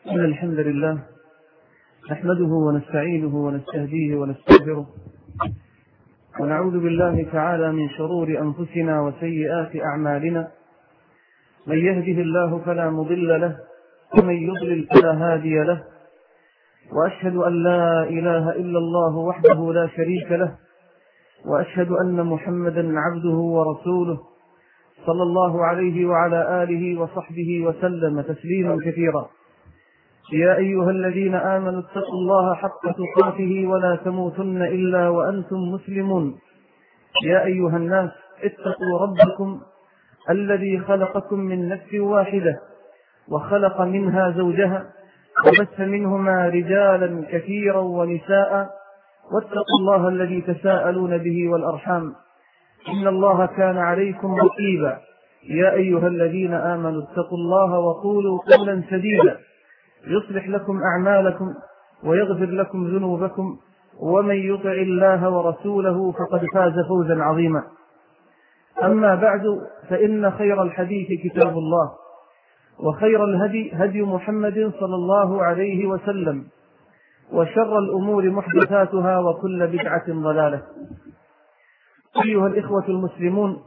إن الحمد لله نحمده ونستعينه ونستهديه ونستغفره ونعوذ بالله تعالى من شرور أنفسنا وسيئات أعمالنا. من يهده الله فلا مضل له ومن يضلل فلا هادي له، وأشهد أن لا إله إلا الله وحده لا شريك له، وأشهد أن محمدا عبده ورسوله صلى الله عليه وعلى آله وصحبه وسلم تسليما كثيرا. يا أيها الذين آمنوا اتقوا الله حق تقاته ولا تموتن إلا وأنتم مسلمون. يا أيها الناس اتقوا ربكم الذي خلقكم من نفس واحدة وخلق منها زوجها وبث منهما رجالا كثيرا ونساء، واتقوا الله الذي تساءلون به والأرحام إن الله كان عليكم رقيبا. يا أيها الذين آمنوا اتقوا الله وقولوا قولا سديدا يصلح لكم أعمالكم ويغفر لكم ذنوبكم، ومن يطع الله ورسوله فقد فاز فوزا عظيما. أما بعد، فإن خير الحديث كتاب الله، وخير الهدي هدي محمد صلى الله عليه وسلم، وشر الأمور محدثاتها وكل بدعة ضلالة. أيها الإخوة المسلمون،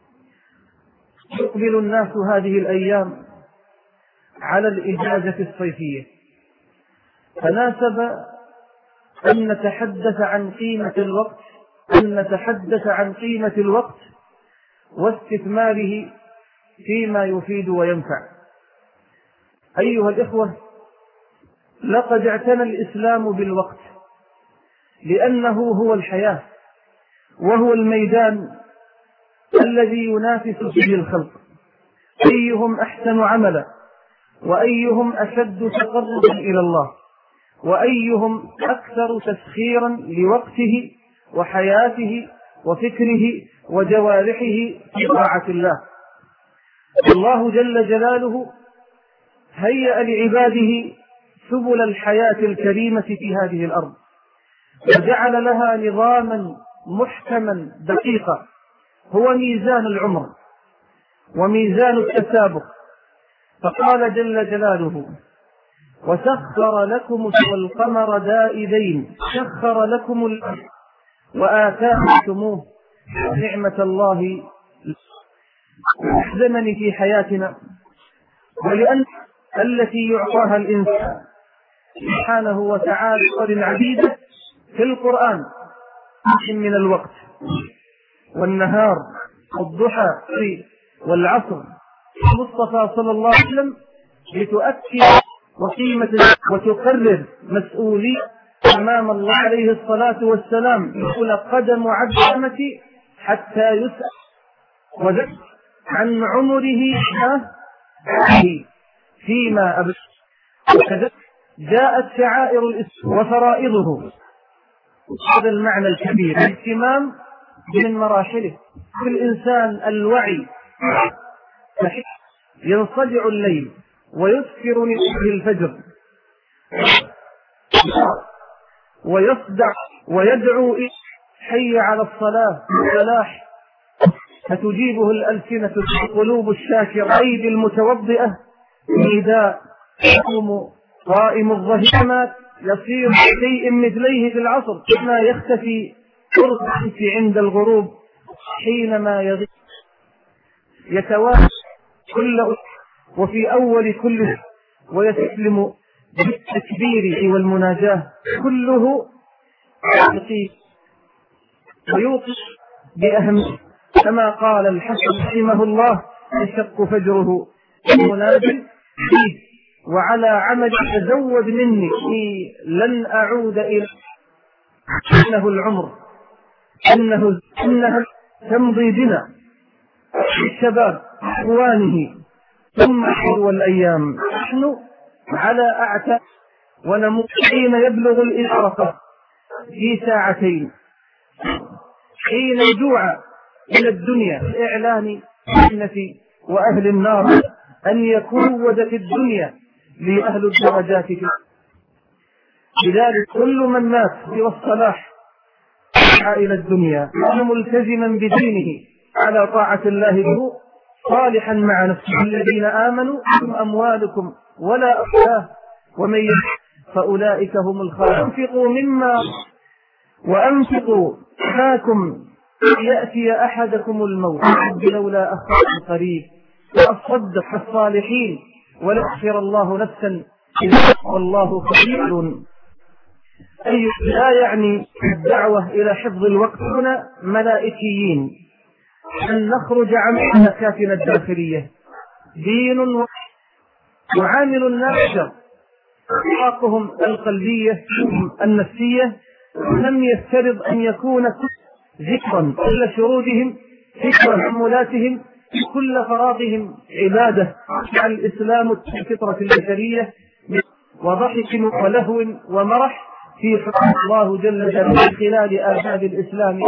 يقبل الناس هذه الأيام على الإجازة الصيفية، فناسب أن نتحدث عن قيمة الوقت واستثماره فيما يفيد وينفع. أيها الإخوة، لقد اعتنى الإسلام بالوقت لأنه هو الحياة، وهو الميدان الذي ينافس فيه الخلق، أيهم أحسن عملا، وأيهم أشد تقربا إلى الله، وأيهم أكثر تسخيرا لوقته وحياته وفكره وجوارحه في طاعة الله. الله جل جلاله هيأ لعباده سبل الحياة الكريمة في هذه الأرض، وجعل لها نظاما محكما دقيقا هو ميزان العمر وميزان التسابق. فقال جل جلاله: وسخر لكم والقمر دائبين سخر لكم الأرض وآتاكموه نعمة الله. أحزنني في حياتنا ولأن التي يعطاها الإنسان سبحانه وتعالى عديدة في القرآن من الوقت والنهار والضحى والعصر. المصطفى صلى الله عليه وسلم لتؤكد وقيمة وتقرر مسؤولية أمام الله عليه الصلاة والسلام، يقول: قدم عبد أمتي حتى يسأل وذكر عن عمره فيما أبد. وكذلك جاءت شعائر الإسلام وفرائضه. هذا المعنى الكبير الاهتمام من مراحله. في الإنسان الوعي ينصدع الليل ويسكر نسبه الفجر ويصدع ويدعو إلى حي على الصلاة والفلاح، فتجيبه الألسنة القلوب الشاكرة أيدي المتوضئة نداء يقوم قائم الظهيرات يصير شيء مثليه في العصر كما يختفي قرص عند الغروب حينما يغيب يتوالى كل وفي أول كل ويسلم بالتكبير والمناجاة كله يقيم ويوقف بأهم، كما قال الحسن رحمه الله: يشق فجره المنادي فيه وعلى عمل تزود مني لن أعود إلى إنه العمر إنها تمضي بنا الشباب إخوانه ثم حلو الأيام نحن على أعتاب ونموت حين يبلغ الإشرقة في ساعتين، حين يدعى إلى الدنيا إعلان الجنة وأهل النار أن يكون في الدنيا لأهل الدرجات فيه. لذلك كل من مات في الصلاح إلى الدنيا ملتزما بدينه على طاعة الله صالحا مع نفسه: الذين آمنوا أموالكم ولا أولادكم ومن فأولئك هم الخاسرون. وأنفقوا معكم يأتي أحدكم الموت لولا أخر قريب وأصدق الصالحين وليغفر الله نفسا والله خبير. أي لا يعني الدعوة إلى حفظ الوقت هنا ملائكيين، أن نخرج عن ملكاتنا الداخلية. دين وعامل الناس أخلاقهم القلبية النفسية لم يفترض أن يكون ذكرا كل شرودهم، ذكرا حمولاتهم، كل فراغهم عبادة. الإسلام الفطرة البشرية وضحك ولهو ومرح في حكم الله جل جلاله خلال آداب الإسلام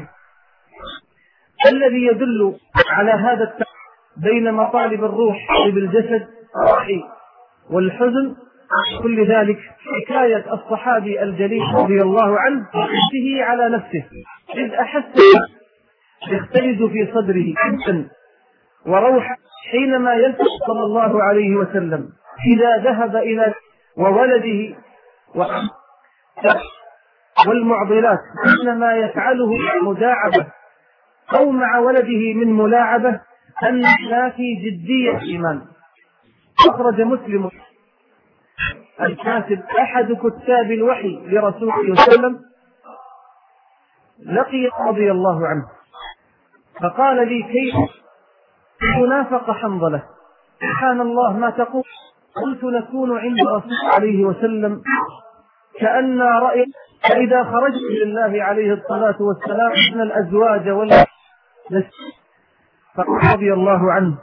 الذي يدل على هذا التفريق بين مطالب الروح بالجسد والحزن. كل ذلك حكاية الصحابي الجليل رضي الله عنه به على نفسه إذ أحس يختلج في صدره حزن وروح حينما يلتقي صلى الله عليه وسلم إذا ذهب إلى وولده والمعضلات إنما يفعله مداعبة أو مع ولده من ملاعبة أن لا في جدية الإيمان. أخرج مسلم الكاتب أحد كتاب الوحي لرسول الله صلى الله عليه وسلم لقي رضي الله عنه فقال لي كيف تنافق حنظلة؟ سبحان الله ما تقول. قلت نكون عند رسول الله عليه وسلم كأن رأي فإذا خرجت لله عليه الصلاة والسلام من الأزواج رضي الله عنه.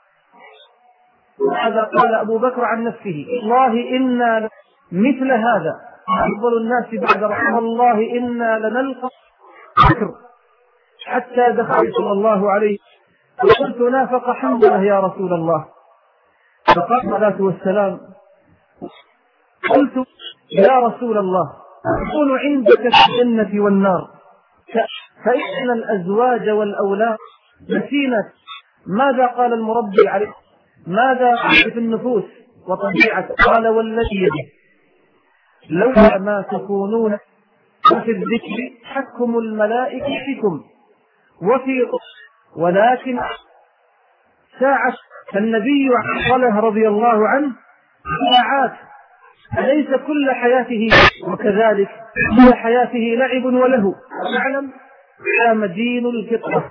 هذا قال أبو بكر عن نفسه والله إنا مثل هذا أفضل الناس بعد رحمه الله إنا لنلقى بكر حتى دخل صلى الله عليه وقلت نافق حنظلة يا رسول الله. فقال الصلاة والسلام قلت يا رسول الله أكون عندك في الجنة والنار فإن الأزواج والأولاد نسينا. ماذا قال المربي عليه؟ ماذا في النفوس وطبيعة؟ قال والذي يده لولا ما تكونون وفي الذكر حكم الملائكة فيكم وفي ولكن ساعة النبي صلى رضي الله عنه ساعات أليس كل حياته وكذلك كل حياته لعب وله. نعلم قام دين الفطرة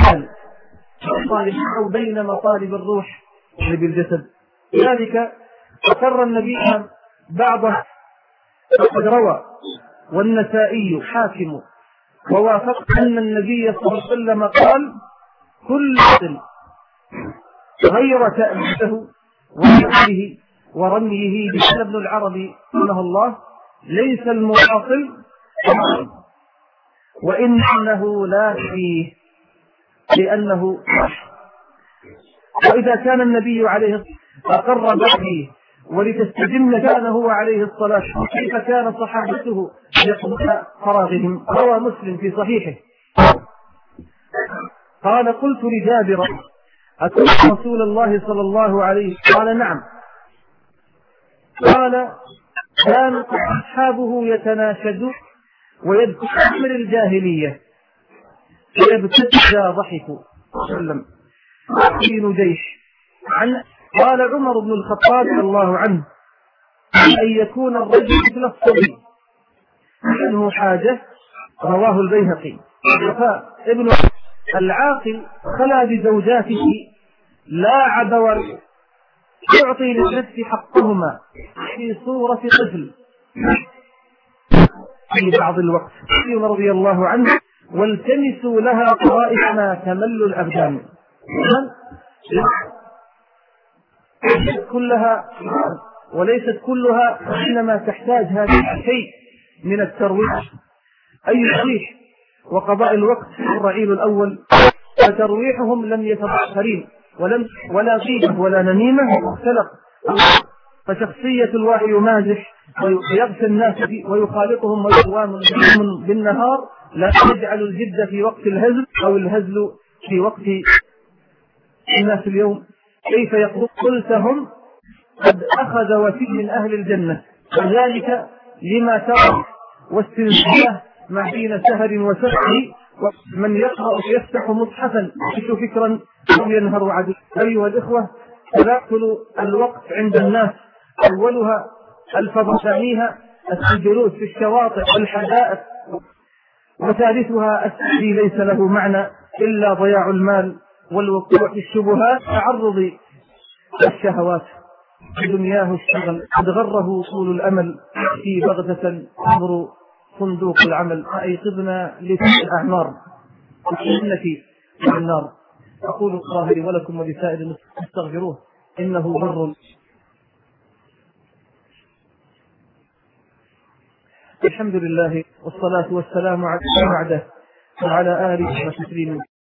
أو بين مطالب الروح بالجسد. لذلك أقر النبي بعضه فقد روى والنسائي حاكم ووافق أن النبي صلى الله عليه وسلم قال كل قتل غير تأميته وحده ورميه بسنة ابن العربي رحمه الله ليس المواصل وإنه لا فيه لأنه وإذا كان النبي عليه أقر به ولتستجن كان هو عليه الصلاة كيف كان صحابته يقضون فراغهم. روى مسلم في صحيحه قال قلت لجابر أترك رسول الله صلى الله عليه وسلم؟ قال نعم. قال كان أصحابه يتناشدون ويذكر أمر الجاهلية فيبتدى ضحكوا وسلم دين جيش عن. قال عمر بن الخطاب رضي الله عنه أن يكون الرجل مثل الصبي منه حاجة. رواه البيهقي. ابن العاقل خلا بزوجاته لاعب ويعطي للنفس حقهما في صورة طفل في بعض الوقت. رضي الله عنه والتمسوا لها طرائق ما تمل الأبدان كلها وليست كلها إنما تحتاج هذا الشيء من الترويح أي ترويح وقضاء الوقت. الرعيل الأول فترويحهم لم يتبخرين ولا غيبة ولا نميمة واختلق فشخصية الواحد يمازح ويغشى الناس ويخالطهم ويقوام بالنهار لا يجعل الجد في وقت الهزل أو الهزل في وقت الناس اليوم. كيف يقول قلتهم قد أخذ وفي من أهل الجنة، وذلك لما ترى واستنساه ما بين سهر وسهر، ومن يقرأ يفتح مصحفا يعيش فكرا أو ينهر عدو. أيها الإخوة، تداخل الوقت عند الناس أولها الفضل، ثانيها الجلوس في الشواطئ والحدائق، وثالثها السعي ليس له معنى إلا ضياع المال والوقوع في الشبهات، تعرض الشهوات بدنياه الشغل، قد غره طول الأمل في بغتة عبر صندوق العمل، أيقظنا لتلك الأعمار وإنك من النار. أقول الله لي ولكم ولسائر المسلمين استغفروه إنه بر. الحمد لله والصلاة والسلام على بعده وعلى آله وتسليمه.